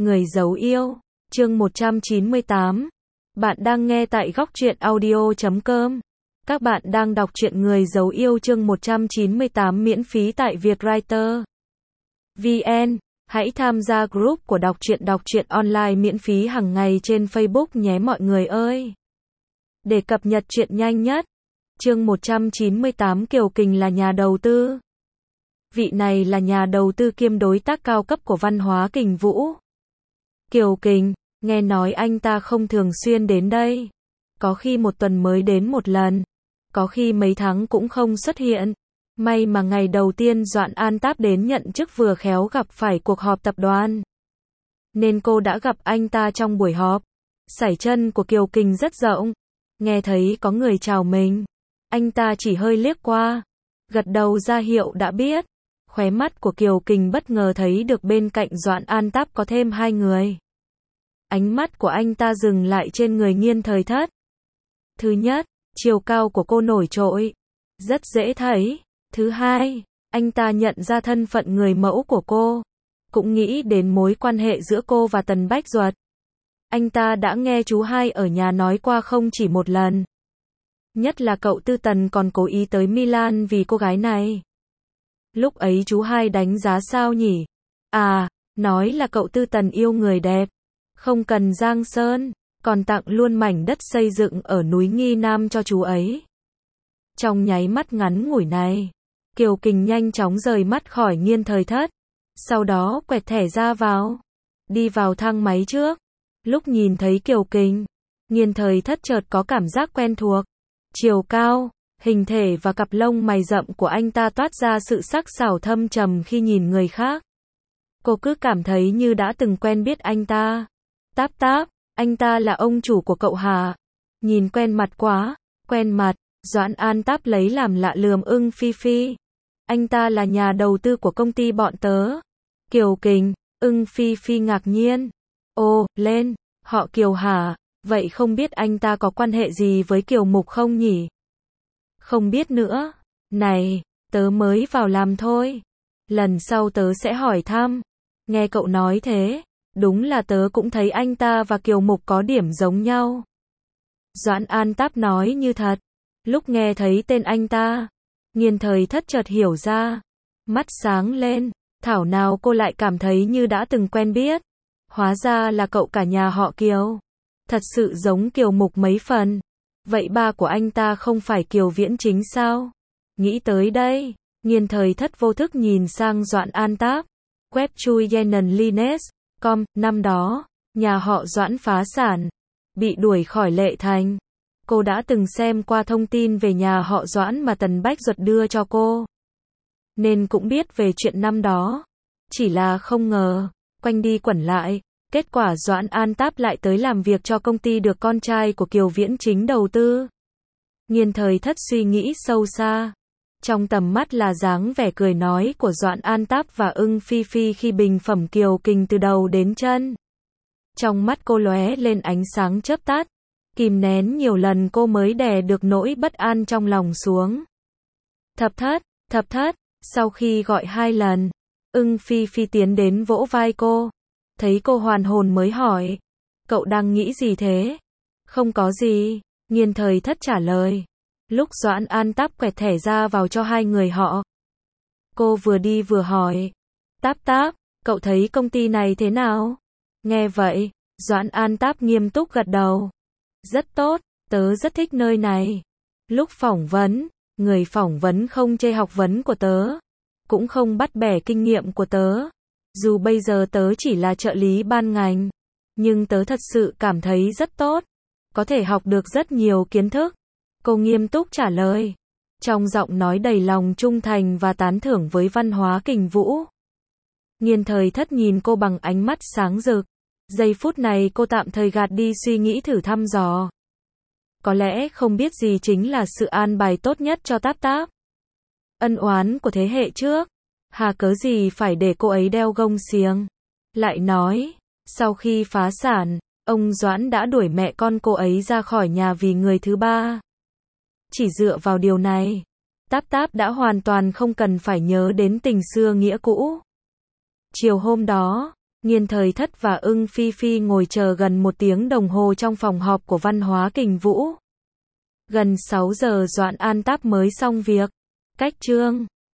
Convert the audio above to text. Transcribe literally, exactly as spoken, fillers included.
Người giấu yêu, chương một trăm chín mươi tám. Bạn đang nghe tại góc truyện audio chấm com. Các bạn đang đọc truyện Người giấu yêu chương một trăm chín mươi tám miễn phí tại Vietwriter vê en. Hãy tham gia group của đọc truyện đọc truyện online miễn phí hàng ngày trên Facebook nhé mọi người ơi. Để cập nhật truyện nhanh nhất. Chương một trăm chín mươi tám Kiều Kình là nhà đầu tư. Vị này là nhà đầu tư kiêm đối tác cao cấp của Văn Hóa Kình Vũ. Kiều Kình, nghe nói anh ta không thường xuyên đến đây. Có khi một tuần mới đến một lần. Có khi mấy tháng cũng không xuất hiện. May mà ngày đầu tiên Doãn An Táp đến nhận chức vừa khéo gặp phải cuộc họp tập đoàn. Nên cô đã gặp anh ta trong buổi họp. Sải chân của Kiều Kình rất rộng. Nghe thấy có người chào mình. Anh ta chỉ hơi liếc qua. Gật đầu ra hiệu đã biết. Khóe mắt của Kiều Kình bất ngờ thấy được bên cạnh Doãn An Táp có thêm hai người. Ánh mắt của anh ta dừng lại trên người Nghiên Thời Thất. Thứ nhất, chiều cao của cô nổi trội. Rất dễ thấy. Thứ hai, anh ta nhận ra thân phận người mẫu của cô. Cũng nghĩ đến mối quan hệ giữa cô và Tần Bách Duật. Anh ta đã nghe chú hai ở nhà nói qua không chỉ một lần. Nhất là cậu Tư Tần còn cố ý tới Milan vì cô gái này. Lúc ấy chú hai đánh giá sao nhỉ? À, nói là cậu Tư Tần yêu người đẹp. Không cần giang sơn, còn tặng luôn mảnh đất xây dựng ở núi Nghi Nam cho chú ấy. Trong nháy mắt ngắn ngủi này, Kiều Kình nhanh chóng rời mắt khỏi Nghiên Thời Thất. Sau đó quẹt thẻ ra vào. Đi vào thang máy trước. Lúc nhìn thấy Kiều Kình, Nghiên Thời Thất chợt có cảm giác quen thuộc. Chiều cao, hình thể và cặp lông mày rậm của anh ta toát ra sự sắc sảo thâm trầm khi nhìn người khác. Cô cứ cảm thấy như đã từng quen biết anh ta. Táp Táp, anh ta là ông chủ của cậu hả? Nhìn quen mặt quá, quen mặt, Doãn An Táp lấy làm lạ lườm Ưng Phi Phi. Anh ta là nhà đầu tư của công ty bọn tớ. Kiều Kình, Ưng Phi Phi ngạc nhiên. Ồ, lên, họ Kiều hả? Vậy không biết anh ta có quan hệ gì với Kiều Mục không nhỉ? Không biết nữa. Này, tớ mới vào làm thôi. Lần sau tớ sẽ hỏi thăm. Nghe cậu nói thế, đúng là tớ cũng thấy anh ta và Kiều Mục có điểm giống nhau. Doãn An Táp nói như thật. Lúc nghe thấy tên anh ta, Nghiên Thời Thất chợt hiểu ra. Mắt sáng lên, thảo nào cô lại cảm thấy như đã từng quen biết. Hóa ra là cậu cả nhà họ Kiều. Thật sự giống Kiều Mục mấy phần. Vậy ba của anh ta không phải Kiều Viễn Chính sao? Nghĩ tới đây, Nghiên Thời Thất vô thức nhìn sang Doãn An Táp. Web chui Yenan Lines, com, năm đó, nhà họ Doãn phá sản, bị đuổi khỏi Lệ Thành. Cô đã từng xem qua thông tin về nhà họ Doãn mà Tần Bách Duật đưa cho cô. Nên cũng biết về chuyện năm đó. Chỉ là không ngờ, quanh đi quẩn lại, kết quả Doãn An Táp lại tới làm việc cho công ty được con trai của Kiều Viễn Chính đầu tư. Nghiên Thời Thất suy nghĩ sâu xa. Trong tầm mắt là dáng vẻ cười nói của Doãn An Táp và Ưng Phi Phi khi bình phẩm Kiều Kình từ đầu đến chân. Trong mắt cô lóe lên ánh sáng chớp tắt. Kìm nén nhiều lần cô mới đè được nỗi bất an trong lòng xuống. Thập Thất, Thập Thất, sau khi gọi hai lần, Ưng Phi Phi tiến đến vỗ vai cô. Thấy cô hoàn hồn mới hỏi. Cậu đang nghĩ gì thế? Không có gì, Nghiên Thời Thất trả lời. Lúc Doãn An Táp quẹt thẻ ra vào cho hai người họ. Cô vừa đi vừa hỏi. Táp Táp, cậu thấy công ty này thế nào? Nghe vậy, Doãn An Táp nghiêm túc gật đầu. Rất tốt, tớ rất thích nơi này. Lúc phỏng vấn, người phỏng vấn không chê học vấn của tớ. Cũng không bắt bẻ kinh nghiệm của tớ. Dù bây giờ tớ chỉ là trợ lý ban ngành. Nhưng tớ thật sự cảm thấy rất tốt. Có thể học được rất nhiều kiến thức. Cô nghiêm túc trả lời. Trong giọng nói đầy lòng trung thành và tán thưởng với Văn Hóa Kình Vũ. Nghiên Thời Thất nhìn cô bằng ánh mắt sáng rực. Giây phút này cô tạm thời gạt đi suy nghĩ thử thăm dò. Có lẽ không biết gì chính là sự an bài tốt nhất cho Táp Táp. Ân oán của thế hệ trước. Hà cớ gì phải để cô ấy đeo gông xiềng. Lại nói, sau khi phá sản, ông Doãn đã đuổi mẹ con cô ấy ra khỏi nhà vì người thứ ba. Chỉ dựa vào điều này, Táp Táp đã hoàn toàn không cần phải nhớ đến tình xưa nghĩa cũ. Chiều hôm đó, Nghiên Thời Thất và Ưng Phi Phi ngồi chờ gần một tiếng đồng hồ trong phòng họp của Văn hóa Kình Vũ. Gần sáu giờ Doãn An Táp mới xong việc. Cách chương